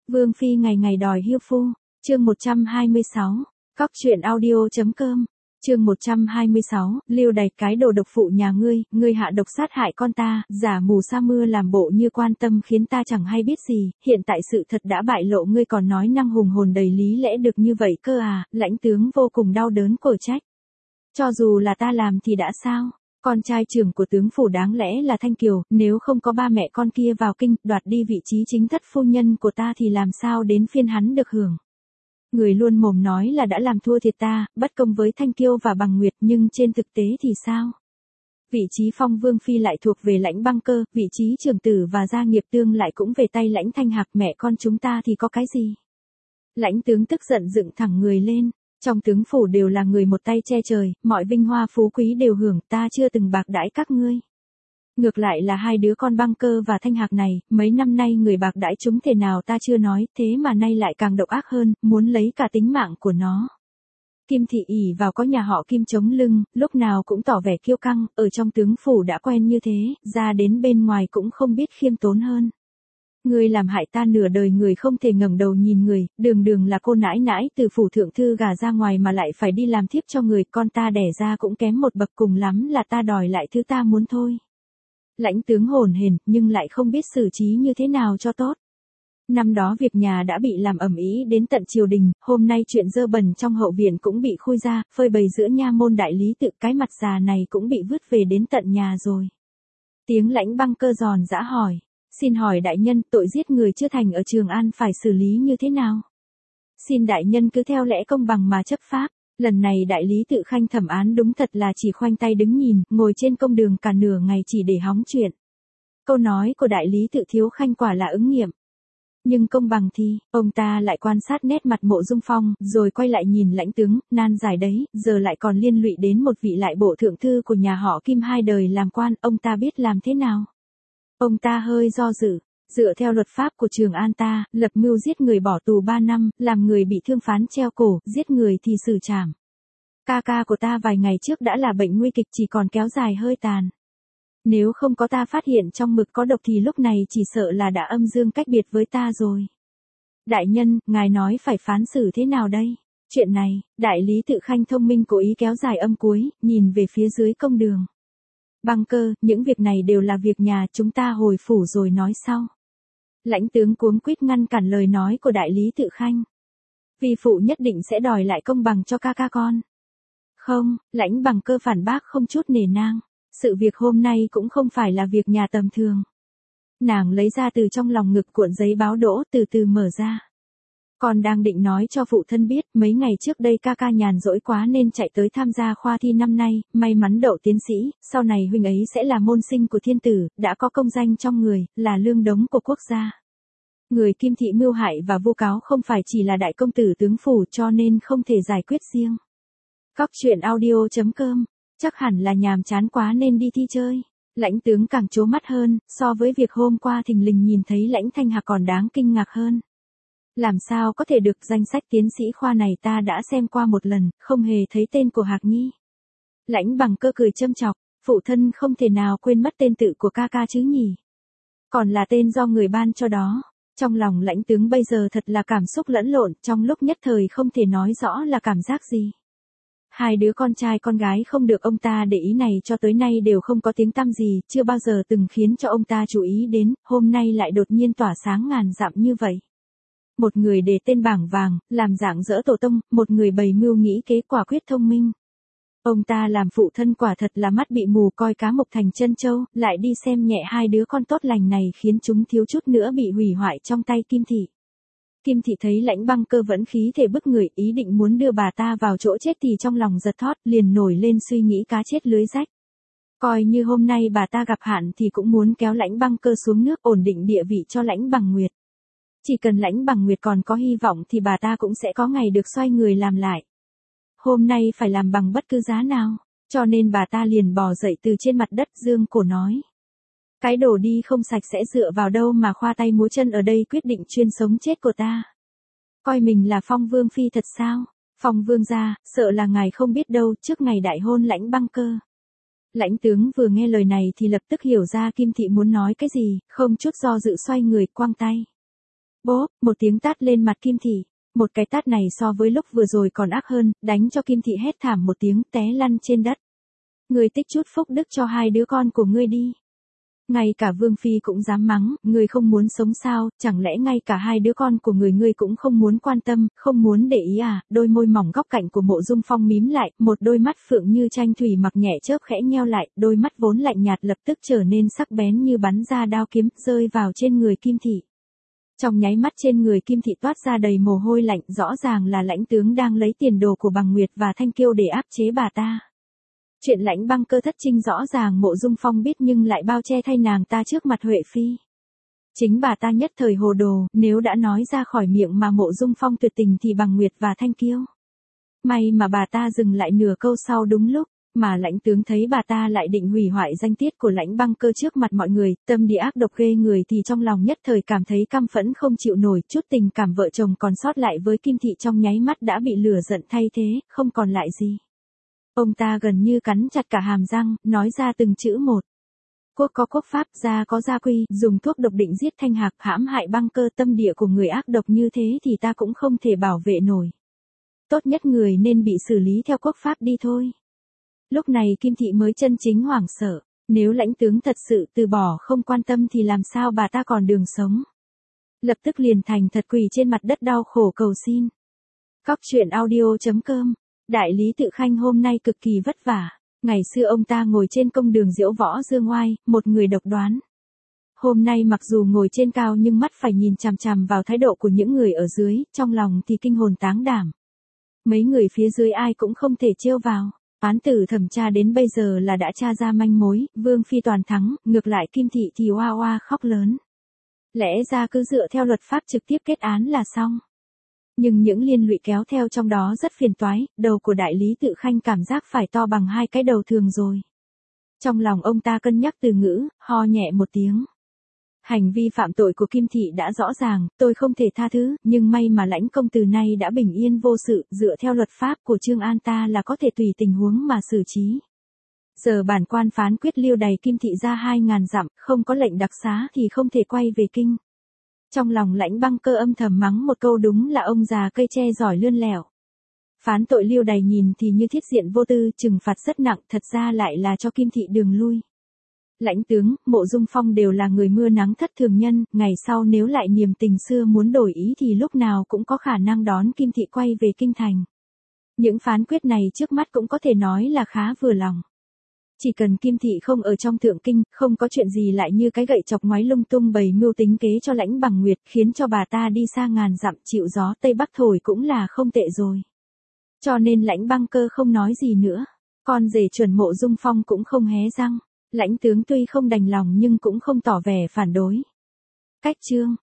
Vương phi ngày ngày đòi hiêu phu, chương 126, cóc truyện audio.com, chương 126, Lưu Đày cái đồ độc phụ nhà ngươi hạ độc sát hại con ta, giả mù sa mưa làm bộ như quan tâm khiến ta chẳng hay biết gì, hiện tại sự thật đã bại lộ ngươi còn nói năng hùng hồn đầy lý lẽ được như vậy cơ à, lãnh tướng vô cùng đau đớn cổ trách. Cho dù là ta làm thì đã sao? Con trai trưởng của tướng phủ đáng lẽ là Thanh Kiều, nếu không có ba mẹ con kia vào kinh, đoạt đi vị trí chính thất phu nhân của ta thì làm sao đến phiên hắn được hưởng. Người luôn mồm nói là đã làm thua thiệt ta, bất công với Thanh Kiêu và Bằng Nguyệt, nhưng trên thực tế thì sao? Vị trí phong vương phi lại thuộc về Lãnh Băng Cơ, vị trí trưởng tử và gia nghiệp tương lại cũng về tay Lãnh Thanh Hạc, mẹ con chúng ta thì có cái gì? Lãnh tướng tức giận dựng thẳng người lên. Trong tướng phủ đều là người một tay che trời, mọi vinh hoa phú quý đều hưởng, ta chưa từng bạc đãi các ngươi. Ngược lại là hai đứa con Băng Cơ và Thanh Hạc này, mấy năm nay người bạc đãi chúng thể nào ta chưa nói, thế mà nay lại càng độc ác hơn, muốn lấy cả tính mạng của nó. Kim thị ỷ vào có nhà họ Kim chống lưng, lúc nào cũng tỏ vẻ kiêu căng, ở trong tướng phủ đã quen như thế, ra đến bên ngoài cũng không biết khiêm tốn hơn. Ngươi làm hại ta nửa đời, người không thể ngẩng đầu nhìn người, đường đường là cô nãi nãi từ phủ thượng thư gả ra ngoài mà lại phải đi làm thiếp cho người, con ta đẻ ra cũng kém một bậc, cùng lắm là ta đòi lại thứ ta muốn thôi. Lãnh tướng hồn hển, nhưng lại không biết xử trí như thế nào cho tốt. Năm đó việc nhà đã bị làm ầm ĩ đến tận triều đình, hôm nay chuyện dơ bẩn trong hậu viện cũng bị khui ra, phơi bày giữa nha môn đại lý tự, cái mặt già này cũng bị vứt về đến tận nhà rồi. Tiếng Lãnh Băng Cơ giòn giã hỏi. Xin hỏi đại nhân, tội giết người chưa thành ở Trường An phải xử lý như thế nào? Xin đại nhân cứ theo lẽ công bằng mà chấp pháp. Lần này đại lý tự Khanh thẩm án đúng thật là chỉ khoanh tay đứng nhìn, ngồi trên công đường cả nửa ngày chỉ để hóng chuyện. Câu nói của đại lý tự Thiếu Khanh quả là ứng nghiệm. Nhưng công bằng thì, ông ta lại quan sát nét mặt Mộ Dung Phong, rồi quay lại nhìn lãnh tướng, nan giải đấy, giờ lại còn liên lụy đến một vị lại bộ thượng thư của nhà họ Kim hai đời làm quan, ông ta biết làm thế nào? Ông ta hơi do dự, dựa theo luật pháp của Trường An ta, lập mưu giết người bỏ tù 3 năm, làm người bị thương phán treo cổ, giết người thì xử trảm. Ca ca của ta vài ngày trước đã là bệnh nguy kịch, chỉ còn kéo dài hơi tàn. Nếu không có ta phát hiện trong mực có độc thì lúc này chỉ sợ là đã âm dương cách biệt với ta rồi. Đại nhân, ngài nói phải phán xử thế nào đây? Chuyện này, đại lý tự Khanh thông minh cố ý kéo dài âm cuối, nhìn về phía dưới công đường. Băng Cơ, những việc này đều là việc nhà, chúng ta hồi phủ rồi nói sau. Lãnh tướng cuống quýt ngăn cản lời nói của đại lý tự Khanh. Vi phụ nhất định sẽ đòi lại công bằng cho ca ca con. Không, Lãnh Băng Cơ phản bác không chút nể nang. Sự việc hôm nay cũng không phải là việc nhà tầm thường. Nàng lấy ra từ trong lòng ngực cuộn giấy báo đỗ, từ từ mở ra. Còn đang định nói cho phụ thân biết, mấy ngày trước đây ca ca nhàn rỗi quá nên chạy tới tham gia khoa thi năm nay, may mắn đậu tiến sĩ, sau này huynh ấy sẽ là môn sinh của thiên tử, đã có công danh trong người, là lương đống của quốc gia. Người Kim thị mưu hại và vu cáo không phải chỉ là đại công tử tướng phủ, cho nên không thể giải quyết riêng. Cóc truyện audio.com, chắc hẳn là nhàm chán quá nên đi thi chơi. Lãnh tướng càng trố mắt hơn, so với việc hôm qua thình lình nhìn thấy Lãnh Thanh Hạc còn đáng kinh ngạc hơn. Làm sao có thể được, danh sách tiến sĩ khoa này ta đã xem qua một lần, không hề thấy tên của Hạc Nhi. Lãnh Băng Cơ cười châm chọc, phụ thân không thể nào quên mất tên tự của ca ca chứ nhỉ. Còn là tên do người ban cho đó. Trong lòng lãnh tướng bây giờ thật là cảm xúc lẫn lộn, trong lúc nhất thời không thể nói rõ là cảm giác gì. Hai đứa con trai con gái không được ông ta để ý này cho tới nay đều không có tiếng tăm gì, chưa bao giờ từng khiến cho ông ta chú ý đến, hôm nay lại đột nhiên tỏa sáng ngàn dặm như vậy. Một người để tên bảng vàng, làm dạng dỡ tổ tông, một người bày mưu nghĩ kế quả quyết thông minh. Ông ta làm phụ thân quả thật là mắt bị mù, coi cá mộc thành chân châu, lại đi xem nhẹ hai đứa con tốt lành này khiến chúng thiếu chút nữa bị hủy hoại trong tay Kim thị. Kim thị thấy Lãnh Băng Cơ vẫn khí thể bức người, ý định muốn đưa bà ta vào chỗ chết thì trong lòng giật thót, liền nổi lên suy nghĩ cá chết lưới rách. Coi như hôm nay bà ta gặp hạn thì cũng muốn kéo Lãnh Băng Cơ xuống nước, ổn định địa vị cho Lãnh Bằng Nguyệt. Chỉ cần Lãnh Bằng Nguyệt còn có hy vọng thì bà ta cũng sẽ có ngày được xoay người làm lại. Hôm nay phải làm bằng bất cứ giá nào, cho nên bà ta liền bò dậy từ trên mặt đất, dương cổ nói. Cái đồ đi không sạch sẽ dựa vào đâu mà khoa tay múa chân ở đây quyết định chuyên sống chết của ta. Coi mình là Phong Vương phi thật sao? Phong Vương gia, sợ là ngài không biết đâu, trước ngày đại hôn Lãnh Băng Cơ. Lãnh tướng vừa nghe lời này thì lập tức hiểu ra Kim thị muốn nói cái gì, không chút do dự xoay người quăng tay. Bốp, một tiếng tát lên mặt Kim Thị. Một cái tát này so với lúc vừa rồi còn ác hơn, đánh cho Kim Thị hét thảm một tiếng té lăn trên đất. Ngươi tích chút phúc đức cho hai đứa con của ngươi đi. Ngay cả Vương Phi cũng dám mắng, ngươi không muốn sống sao, chẳng lẽ ngay cả hai đứa con của ngươi cũng không muốn quan tâm, không muốn để ý à? Đôi môi mỏng góc cạnh của Mộ Dung Phong mím lại, một đôi mắt phượng như tranh thủy mặc nhẹ chớp khẽ nheo lại, đôi mắt vốn lạnh nhạt lập tức trở nên sắc bén như bắn ra đao kiếm, rơi vào trên người Kim Thị. Trong nháy mắt trên người Kim Thị toát ra đầy mồ hôi lạnh, rõ ràng là Lãnh tướng đang lấy tiền đồ của Bằng Nguyệt và Thanh Kiêu để áp chế bà ta. Chuyện Lãnh Băng Cơ thất trinh rõ ràng Mộ Dung Phong biết nhưng lại bao che thay nàng ta trước mặt Huệ Phi. Chính bà ta nhất thời hồ đồ, nếu đã nói ra khỏi miệng mà Mộ Dung Phong tuyệt tình thì Bằng Nguyệt và Thanh Kiêu. May mà bà ta dừng lại nửa câu sau đúng lúc, mà Lãnh tướng thấy bà ta lại định hủy hoại danh tiết của Lãnh Băng Cơ trước mặt mọi người, tâm địa ác độc ghê người thì trong lòng nhất thời cảm thấy căm phẫn không chịu nổi, chút tình cảm vợ chồng còn sót lại với Kim Thị trong nháy mắt đã bị lửa giận thay thế, không còn lại gì. Ông ta gần như cắn chặt cả hàm răng, nói ra từng chữ một. Quốc có quốc pháp, gia có gia quy, dùng thuốc độc định giết Thanh Hạc, hãm hại Băng Cơ, tâm địa của người ác độc như thế thì ta cũng không thể bảo vệ nổi. Tốt nhất người nên bị xử lý theo quốc pháp đi thôi. Lúc này Kim Thị mới chân chính hoảng sợ, nếu Lãnh tướng thật sự từ bỏ không quan tâm thì làm sao bà ta còn đường sống. Lập tức liền thành thật quỳ trên mặt đất đau khổ cầu xin. Cóc truyện audio.com. Đại lý Tự Khanh hôm nay cực kỳ vất vả. Ngày xưa ông ta ngồi trên công đường diễu võ dương oai, một người độc đoán. Hôm nay mặc dù ngồi trên cao nhưng mắt phải nhìn chằm chằm vào thái độ của những người ở dưới, trong lòng thì kinh hồn táng đảm. Mấy người phía dưới ai cũng không thể trêu vào. Án tử thẩm tra đến bây giờ là đã tra ra manh mối, Vương Phi toàn thắng, ngược lại Kim Thị thì oa oa khóc lớn. Lẽ ra cứ dựa theo luật pháp trực tiếp kết án là xong. Nhưng những liên lụy kéo theo trong đó rất phiền toái, đầu của đại lý Tự Khanh cảm giác phải to bằng hai cái đầu thường rồi. Trong lòng ông ta cân nhắc từ ngữ, ho nhẹ một tiếng. Hành vi phạm tội của Kim Thị đã rõ ràng, tôi không thể tha thứ, nhưng may mà Lãnh công từ nay đã bình yên vô sự, dựa theo luật pháp của Trương An ta là có thể tùy tình huống mà xử trí. Giờ bản quan phán quyết liêu đày Kim Thị ra 2.000 dặm, không có lệnh đặc xá thì không thể quay về kinh. Trong lòng Lãnh Băng Cơ âm thầm mắng một câu đúng là ông già cây tre giỏi lươn lẹo. Phán tội liêu đày nhìn thì như thiết diện vô tư, trừng phạt rất nặng, thật ra lại là cho Kim Thị đường lui. Lãnh tướng, Mộ Dung Phong đều là người mưa nắng thất thường nhân, ngày sau nếu lại niềm tình xưa muốn đổi ý thì lúc nào cũng có khả năng đón Kim Thị quay về kinh thành. Những phán quyết này trước mắt cũng có thể nói là khá vừa lòng. Chỉ cần Kim Thị không ở trong thượng kinh, không có chuyện gì lại như cái gậy chọc ngoái lung tung bày mưu tính kế cho Lãnh Bằng Nguyệt, khiến cho bà ta đi xa ngàn dặm chịu gió Tây Bắc thổi cũng là không tệ rồi. Cho nên Lãnh Băng Cơ không nói gì nữa. Con rể chuẩn Mộ Dung Phong cũng không hé răng. Lãnh tướng tuy không đành lòng nhưng cũng không tỏ vẻ phản đối. Cách chương